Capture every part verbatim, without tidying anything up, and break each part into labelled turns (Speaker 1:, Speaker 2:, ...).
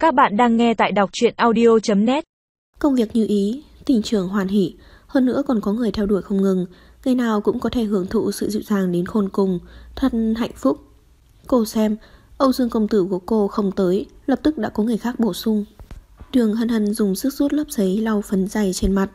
Speaker 1: Các bạn đang nghe tại đọc truyện audio chấm net.
Speaker 2: Công việc như ý, tình trường hoàn hỷ, hơn nữa còn có người theo đuổi không ngừng, ngày nào cũng có thể hưởng thụ sự dịu dàng đến khôn cùng, thật hạnh phúc. Cô xem, Âu Dương công tử của cô không tới, lập tức đã có người khác bổ sung. Đường Hân Hân dùng sức rút lớp giấy lau phấn dày trên mặt.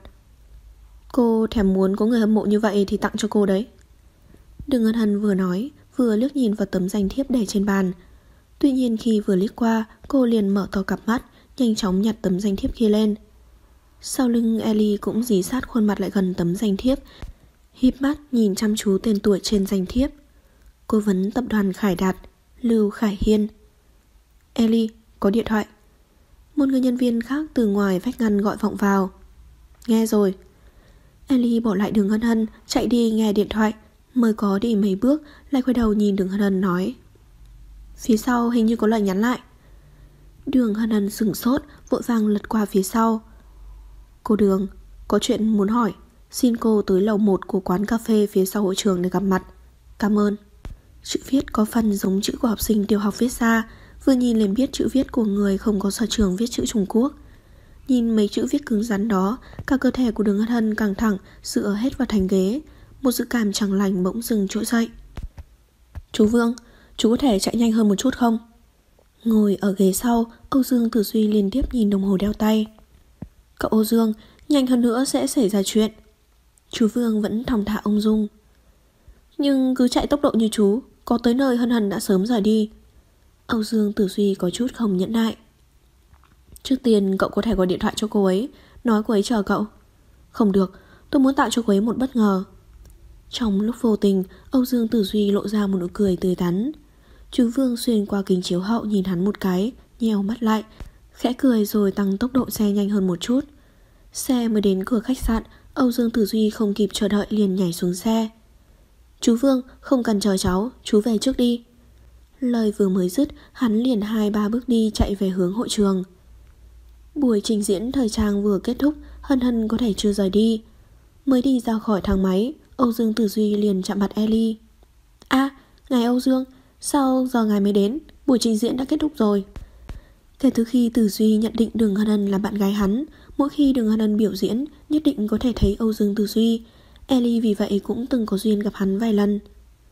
Speaker 2: Cô thèm muốn có người hâm mộ như vậy thì tặng cho cô đấy. Đường Hân Hân vừa nói, vừa liếc nhìn vào tấm danh thiếp để trên bàn. Tuy nhiên khi vừa liếc qua, cô liền mở to cặp mắt, nhanh chóng nhặt tấm danh thiếp kia lên. Sau lưng Ellie cũng dí sát khuôn mặt lại gần tấm danh thiếp, híp mắt nhìn chăm chú tên tuổi trên danh thiếp. Cố vấn tập đoàn Khải Đạt, Lưu Khải Hiên. Ellie, có điện thoại. Một người nhân viên khác từ ngoài vách ngăn gọi vọng vào. Nghe rồi. Ellie bỏ lại Đường Hân Hân, chạy đi nghe điện thoại. Mới có đi mấy bước, lại quay đầu nhìn Đường Hân Hân nói. Phía sau hình như có lời nhắn lại. Đường Hân Hân sửng sốt, vội vàng lật qua phía sau. Cô Đường, có chuyện muốn hỏi. Xin cô tới lầu một của quán cà phê phía sau hội trường để gặp mặt. Cảm ơn. Chữ viết có phần giống chữ của học sinh tiểu học viết ra. Vừa nhìn liền biết chữ viết của người không có sở trường viết chữ Trung Quốc. Nhìn mấy chữ viết cứng rắn đó, cả cơ thể của Đường Hân Hân căng thẳng, dựa hết vào thành ghế. Một dự cảm chẳng lành bỗng dừng trỗi dậy. Chú Vương, chú có thể chạy nhanh hơn một chút không? Ngồi ở ghế sau, Âu Dương Tử Duy liên tiếp nhìn đồng hồ đeo tay. Cậu Âu Dương, nhanh hơn nữa sẽ xảy ra chuyện. Chú Vương vẫn thong thả ung dung. Nhưng cứ chạy tốc độ như chú, có tới nơi Hân Hân đã sớm rời đi. Âu Dương Tử Duy có chút không nhẫn nại. Trước tiên cậu có thể gọi điện thoại cho cô ấy, nói cô ấy chờ cậu. Không được, tôi muốn tạo cho cô ấy một bất ngờ. Trong lúc vô tình, Âu Dương Tử Duy lộ ra một nụ cười tươi tắn. Chú Vương xuyên qua kính chiếu hậu nhìn hắn một cái, nheo mắt lại, khẽ cười rồi tăng tốc độ xe nhanh hơn một chút. Xe mới đến cửa khách sạn, Âu Dương Tử Duy không kịp chờ đợi liền nhảy xuống xe. Chú Vương, không cần chờ cháu, chú về trước đi. Lời vừa mới dứt, hắn liền hai ba bước đi chạy về hướng hội trường. Buổi trình diễn thời trang vừa kết thúc, Hân Hân có thể chưa rời đi. Mới đi ra khỏi thang máy, Âu Dương Tử Duy liền chạm mặt Ellie. À, ngài Âu Dương, sao giờ ngài mới đến? Buổi trình diễn đã kết thúc rồi. Kể từ khi Tử Duy nhận định Đường Hân Hân là bạn gái hắn, mỗi khi Đường Hân Hân biểu diễn nhất định có thể thấy Âu Dương Tử Duy. Ellie vì vậy cũng từng có duyên gặp hắn vài lần.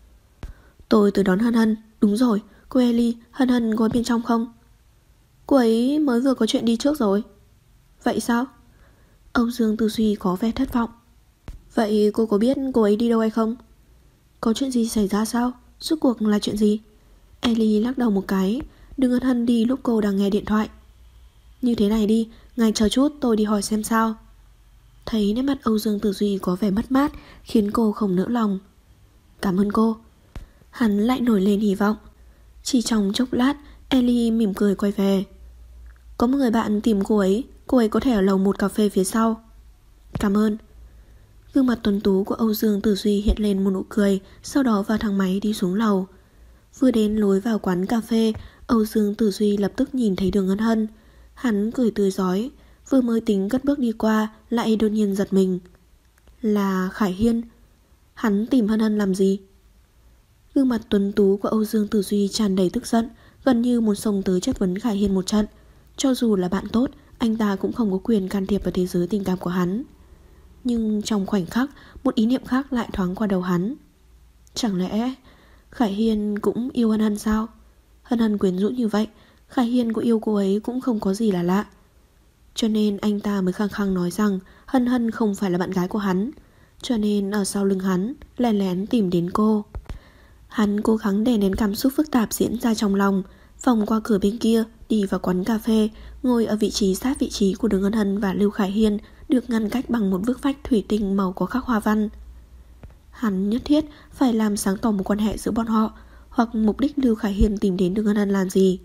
Speaker 2: Tôi tới đón Hân Hân. Đúng rồi, cô Ellie, Hân Hân có bên trong không? Cô ấy mới vừa có chuyện đi trước rồi. Vậy sao? Âu Dương Tử Duy có vẻ thất vọng. Vậy cô có biết cô ấy đi đâu hay không? Có chuyện gì xảy ra sao? Rốt cuộc là chuyện gì? Ellie lắc đầu một cái. Đường Hân Hân đi lúc cô đang nghe điện thoại. Như thế này đi, ngài chờ chút tôi đi hỏi xem sao. Thấy nét mặt Âu Dương Tử Duy có vẻ mất mát, khiến cô không nỡ lòng. Cảm ơn cô. Hắn lại nổi lên hy vọng. Chỉ trong chốc lát, Ellie mỉm cười quay về. Có một người bạn tìm cô ấy, cô ấy có thể ở lầu một cà phê phía sau. Cảm ơn. Gương mặt tuấn tú của Âu Dương Tử Duy hiện lên một nụ cười, sau đó vào thang máy đi xuống lầu. Vừa đến lối vào quán cà phê, Âu Dương Tử Duy lập tức nhìn thấy Đường Hân Hân. Hắn cười tươi rói, vừa mới tính cất bước đi qua, lại đột nhiên giật mình. Là Khải Hiên. Hắn tìm Hân Hân làm gì? Gương mặt tuấn tú của Âu Dương Tử Duy tràn đầy tức giận, gần như muốn xông tới chất vấn Khải Hiên một trận. Cho dù là bạn tốt, anh ta cũng không có quyền can thiệp vào thế giới tình cảm của hắn. Nhưng trong khoảnh khắc, một ý niệm khác lại thoáng qua đầu hắn. Chẳng lẽ Khải Hiên cũng yêu Hân Hân sao? Hân Hân quyến rũ như vậy, Khải Hiên có yêu cô ấy cũng không có gì là lạ. Cho nên anh ta mới khăng khăng nói rằng Hân Hân không phải là bạn gái của hắn. Cho nên ở sau lưng hắn lén lén tìm đến cô. Hắn cố gắng đè nén cảm xúc phức tạp diễn ra trong lòng, vòng qua cửa bên kia, đi vào quán cà phê, ngồi ở vị trí sát vị trí của Đường Hân Hân và Lưu Khải Hiên, được ngăn cách bằng một bức vách thủy tinh màu có khắc hoa văn. Hắn nhất thiết phải làm sáng tỏ một quan hệ giữa bọn họ, hoặc mục đích Lưu Khải Hiên tìm đến Đường Hân Hân làm gì.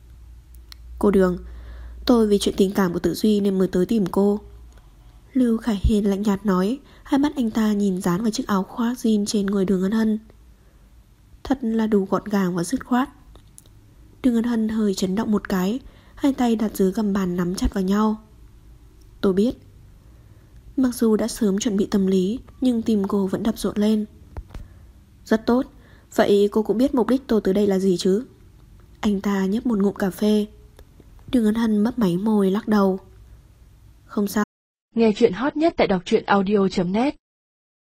Speaker 2: Cô Đường, tôi vì chuyện tình cảm của Tử Duy nên mới tới tìm cô. Lưu Khải Hiên lạnh nhạt nói, hai mắt anh ta nhìn dán vào chiếc áo khoác jean trên người Đường Hân Hân. Thật là đủ gọn gàng và dứt khoát. Đường Hân Hân hơi chấn động một cái, hai tay đặt dưới gầm bàn nắm chặt vào nhau. Tôi biết. Mặc dù đã sớm chuẩn bị tâm lý, nhưng tim cô vẫn đập rộn lên. Rất tốt. Vậy cô cũng biết mục đích tôi tới đây là gì chứ? Anh ta nhấp một ngụm cà phê. Đường Ân Hân mấp máy môi lắc đầu. Không sao.
Speaker 1: Nghe chuyện hot nhất tại đọc truyện audio chấm net.